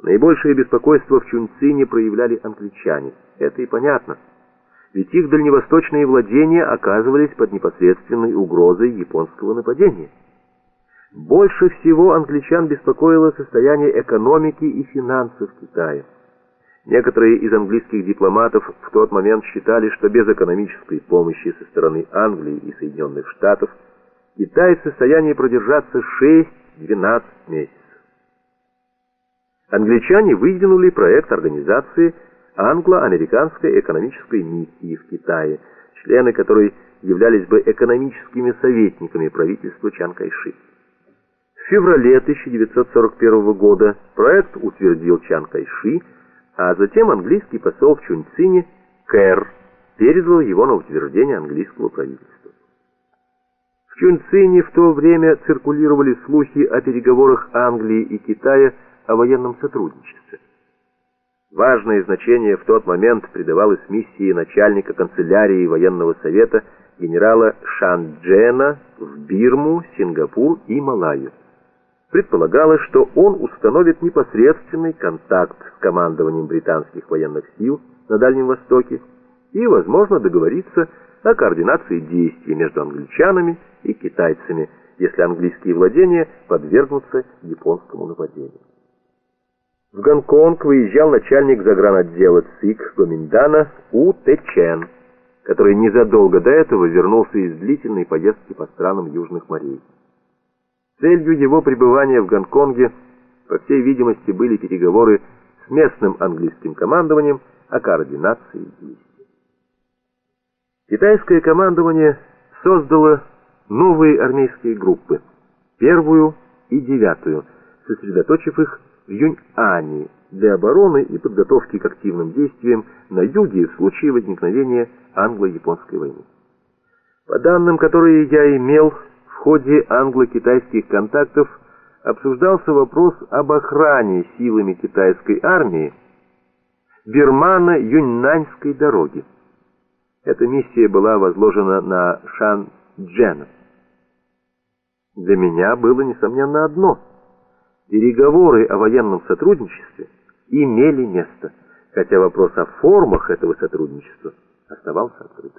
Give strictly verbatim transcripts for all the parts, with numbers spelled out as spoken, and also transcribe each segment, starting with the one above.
Наибольшее беспокойство в Чунцине проявляли англичане. Это и понятно, ведь их дальневосточные владения оказывались под непосредственной угрозой японского нападения. Больше всего англичан беспокоило состояние экономики и финансов Китая. Некоторые из английских дипломатов в тот момент считали, что без экономической помощи со стороны Англии и Соединенных Штатов Китай в состоянии продержаться шесть-двенадцать месяцев. Англичане выдвинули проект организации англо-американской экономической миссии в Китае, члены которой являлись бы экономическими советниками правительства Чан Кайши. В феврале тысяча девятьсот сорок первого года проект утвердил Чан Кайши, а затем английский посол в Чунцине Кэр передал его на утверждение английского правительства. В Чунцине в то время циркулировали слухи о переговорах Англии и Китая о военном сотрудничестве. Важное значение в тот момент придавалось миссии начальника канцелярии военного совета генерала Шан Джена в Бирму, Сингапур и Малайю. Предполагалось, что он установит непосредственный контакт с командованием британских военных сил на Дальнем Востоке и, возможно, договориться о координации действий между англичанами и китайцами, если английские владения подвергнутся японскому нападению. В Гонконг выезжал начальник загранотдела ЦИК Гоминдана У Тэ Чен, который незадолго до этого вернулся из длительной поездки по странам Южных морей. Целью его пребывания в Гонконге, по всей видимости, были переговоры с местным английским командованием о координации действий. Китайское командование создало новые армейские группы, первую и девятую, сосредоточив их в Юньани для обороны и подготовки к активным действиям на юге в случае возникновения англо-японской войны. По данным, которые я имел, в ходе англо-китайских контактов обсуждался вопрос об охране силами китайской армии Бирмано-Юньнаньской дороги. Эта миссия была возложена на Шан Джена. Для меня было, несомненно, одно: переговоры о военном сотрудничестве имели место, хотя вопрос о формах этого сотрудничества оставался открытым.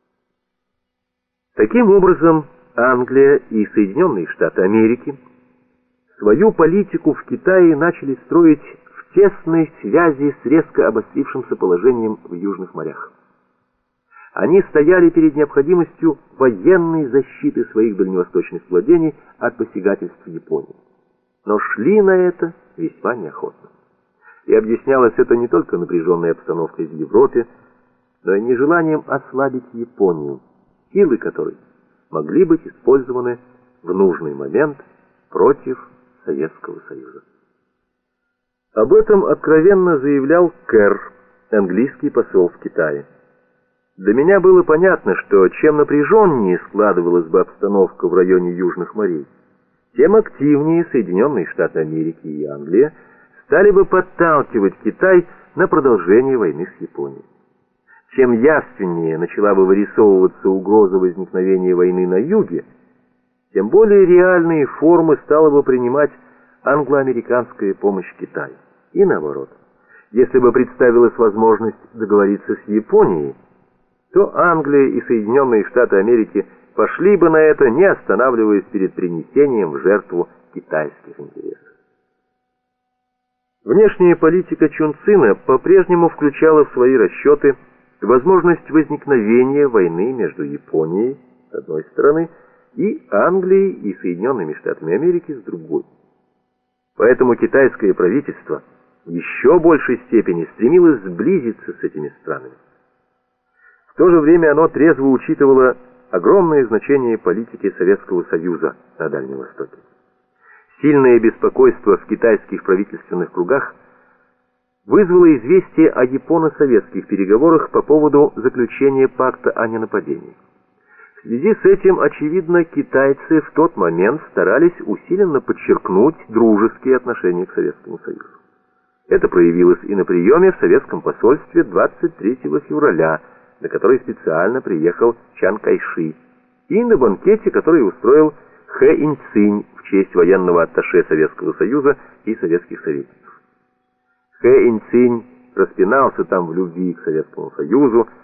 Таким образом, Англия и Соединенные Штаты Америки свою политику в Китае начали строить в тесной связи с резко обострившимся положением в Южных морях. Они стояли перед необходимостью военной защиты своих дальневосточных владений от посягательств Японии. Но шли на это весьма неохотно. И объяснялось это не только напряженной обстановкой в Европе, но и нежеланием ослабить Японию, силы которой могли быть использованы в нужный момент против Советского Союза. Об этом откровенно заявлял Кэр, английский посол в Китае. Для меня было понятно, что чем напряженнее складывалась бы обстановка в районе Южных морей, тем активнее Соединенные Штаты Америки и Англия стали бы подталкивать Китай на продолжение войны с Японией. Чем явственнее начала бы вырисовываться угроза возникновения войны на юге, тем более реальные формы стала бы принимать англо-американская помощь Китаю. И наоборот, если бы представилась возможность договориться с Японией, то Англия и Соединенные Штаты Америки пошли бы на это, не останавливаясь перед принесением в жертву китайских интересов. Внешняя политика Чунцина по-прежнему включала в свои расчеты возможность возникновения войны между Японией, с одной стороны, и Англией и Соединенными Штатами Америки, с другой. Поэтому китайское правительство в еще большей степени стремилось сблизиться с этими странами. В то же время оно трезво учитывало огромное значение политики Советского Союза на Дальнем Востоке. Сильное беспокойство в китайских правительственных кругах вызвало известие о японо-советских переговорах по поводу заключения пакта о ненападении. В связи с этим, очевидно, китайцы в тот момент старались усиленно подчеркнуть дружеские отношения к Советскому Союзу. Это проявилось и на приеме в советском посольстве двадцать третьего февраля, на который специально приехал Чан Кайши, и на банкете, который устроил Хэ Инцинь в честь военного атташе Советского Союза и советских советников. Хэ Инцинь распинался там в любви к Советскому Союзу,